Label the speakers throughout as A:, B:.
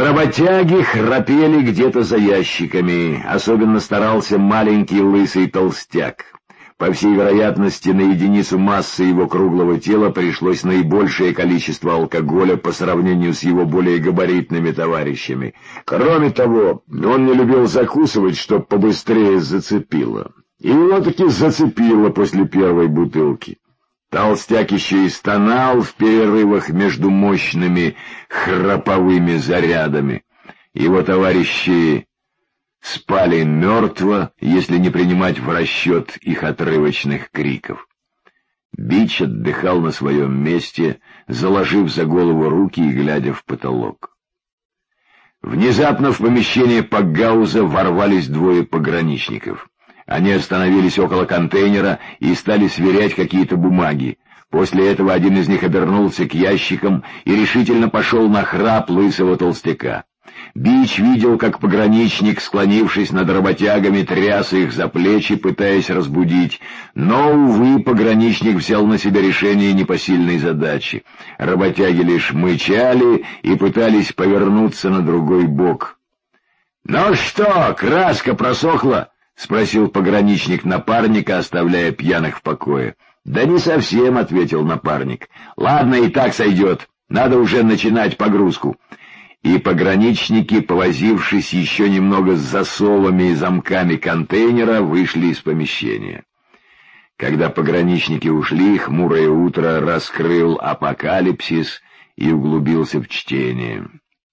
A: Работяги храпели где-то за ящиками, особенно старался маленький лысый толстяк. По всей вероятности, на единицу массы его круглого тела пришлось наибольшее количество алкоголя по сравнению с его более габаритными товарищами. Кроме того, он не любил закусывать, чтоб побыстрее зацепило. И его таки зацепило после первой бутылки. Толстяк еще и стонал в перерывах между мощными храповыми зарядами. Его товарищи спали мертво, если не принимать в расчет их отрывочных криков. Бич отдыхал на своем месте, заложив за голову руки и глядя в потолок. Внезапно в помещение Пакгауза ворвались двое пограничников. Они остановились около контейнера и стали сверять какие-то бумаги. После этого один из них обернулся к ящикам и решительно пошел на храп лысого толстяка. Бич видел, как пограничник, склонившись над работягами, тряс их за плечи, пытаясь разбудить. Но, увы, пограничник взял на себя решение непосильной задачи. Работяги лишь мычали и пытались повернуться на другой бок. «Ну что, краска просохла?» — спросил пограничник напарника, оставляя пьяных в покое. «Да не совсем», — ответил напарник. «Ладно, и так сойдет. Надо уже начинать погрузку». И пограничники, повозившись еще немного с засовами и замками контейнера, вышли из помещения. Когда пограничники ушли, хмурое утро раскрыл апокалипсис и углубился в чтение.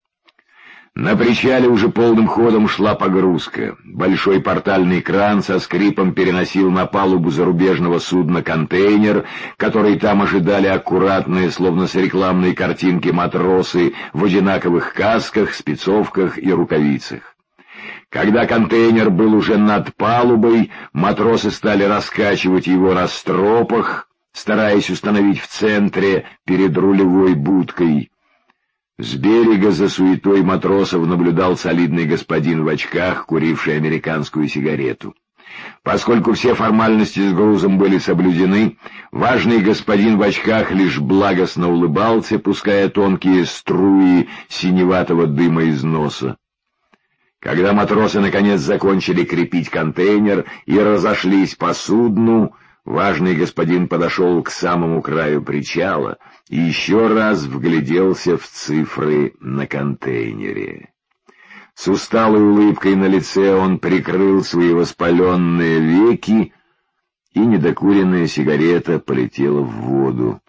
A: На причале уже полным ходом шла погрузка. Большой портальный кран со скрипом переносил на палубу зарубежного судна контейнер, который там ожидали аккуратные, словно с рекламной картинки, матросы в одинаковых касках, спецовках и рукавицах. Когда контейнер был уже над палубой, матросы стали раскачивать его на стропах, стараясь установить в центре перед рулевой будкой. С берега за суетой матросов наблюдал солидный господин в очках, куривший американскую сигарету. Поскольку все формальности с грузом были соблюдены, важный господин в очках лишь благостно улыбался, пуская тонкие струи синеватого дыма из носа. Когда матросы наконец закончили крепить контейнер и разошлись по судну, важный господин подошел к самому краю причала и еще раз вгляделся в цифры на контейнере. С усталой улыбкой на лице он прикрыл свои воспаленные веки, и недокуренная сигарета полетела в воду.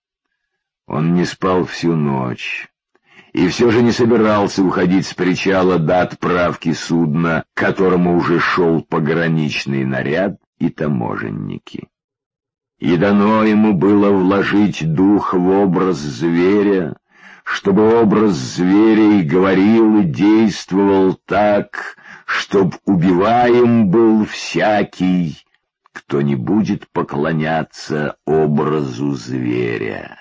A: Он не спал всю ночь и все же не собирался уходить с причала до отправки судна, к которому уже шел пограничный наряд и таможенники. И дано ему было вложить дух в образ зверя, чтобы образ зверя и говорил, и действовал так, чтоб убиваем был всякий, кто не будет поклоняться образу зверя.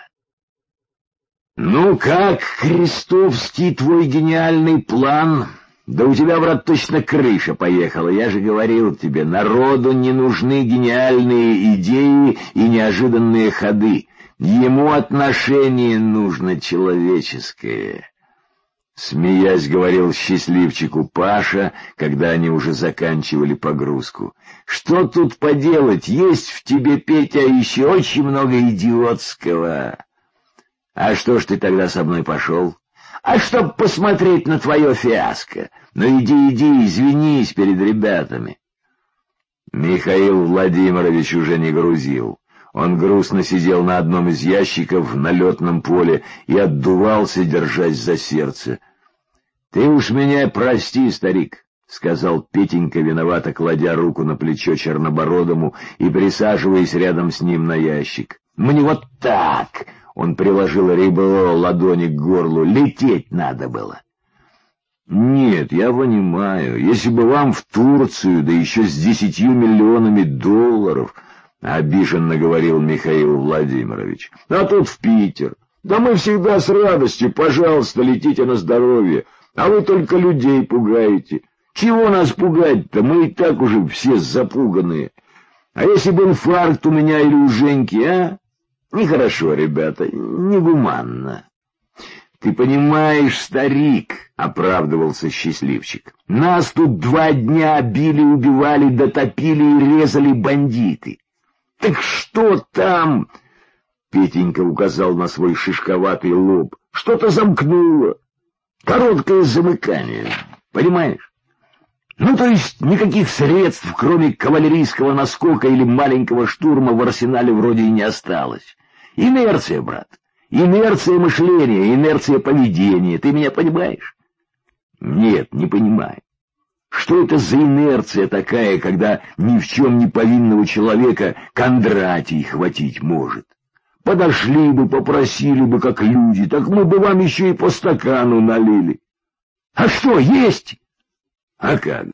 A: «Ну как, Крестовский, твой гениальный план? Да у тебя, брат, точно крыша поехала. Я же говорил тебе, народу не нужны гениальные идеи и неожиданные ходы. Ему отношение нужно человеческое». Смеясь, говорил счастливчику Паша, когда они уже заканчивали погрузку. «Что тут поделать? Есть в тебе, Петя, еще очень много идиотского». «А что ж ты тогда со мной пошел?» «А чтоб посмотреть на твое фиаско. Ну иди, извинись перед ребятами». Михаил Владимирович уже не грузил. Он грустно сидел на одном из ящиков на летном поле и отдувался, держась за сердце. «Ты уж меня прости, старик», — сказал Петенька, виновато кладя руку на плечо Чернобородому и присаживаясь рядом с ним на ящик. «Мне вот так», — он приложил ребро ладони к горлу, — «лететь надо было». «Нет, я понимаю, если бы вам в Турцию, да еще с 10 миллионами долларов», — обиженно говорил Михаил Владимирович. «А тут в Питер. Да мы всегда с радостью, пожалуйста, летите на здоровье, а вы только людей пугаете. Чего нас пугать-то, мы и так уже все запуганные. А если бы инфаркт у меня или у Женьки, а? Нехорошо, ребята, негуманно». Ты понимаешь, старик, — оправдывался счастливчик, — нас тут 2 дня били, убивали, дотопили и резали бандиты. Так что там? Петенька указал на свой шишковатый лоб. Что-то замкнуло. Короткое замыкание. Понимаешь? Ну, то есть никаких средств, кроме кавалерийского наскока или маленького штурма, в арсенале вроде и не осталось. Инерция, брат. Инерция мышления, инерция поведения. Ты меня понимаешь? Нет, не понимаю. Что это за инерция такая, когда ни в чем не повинного человека Кондратий хватить может? Подошли бы, попросили бы, как люди, так мы бы вам еще и по стакану налили. А что, есть? А как?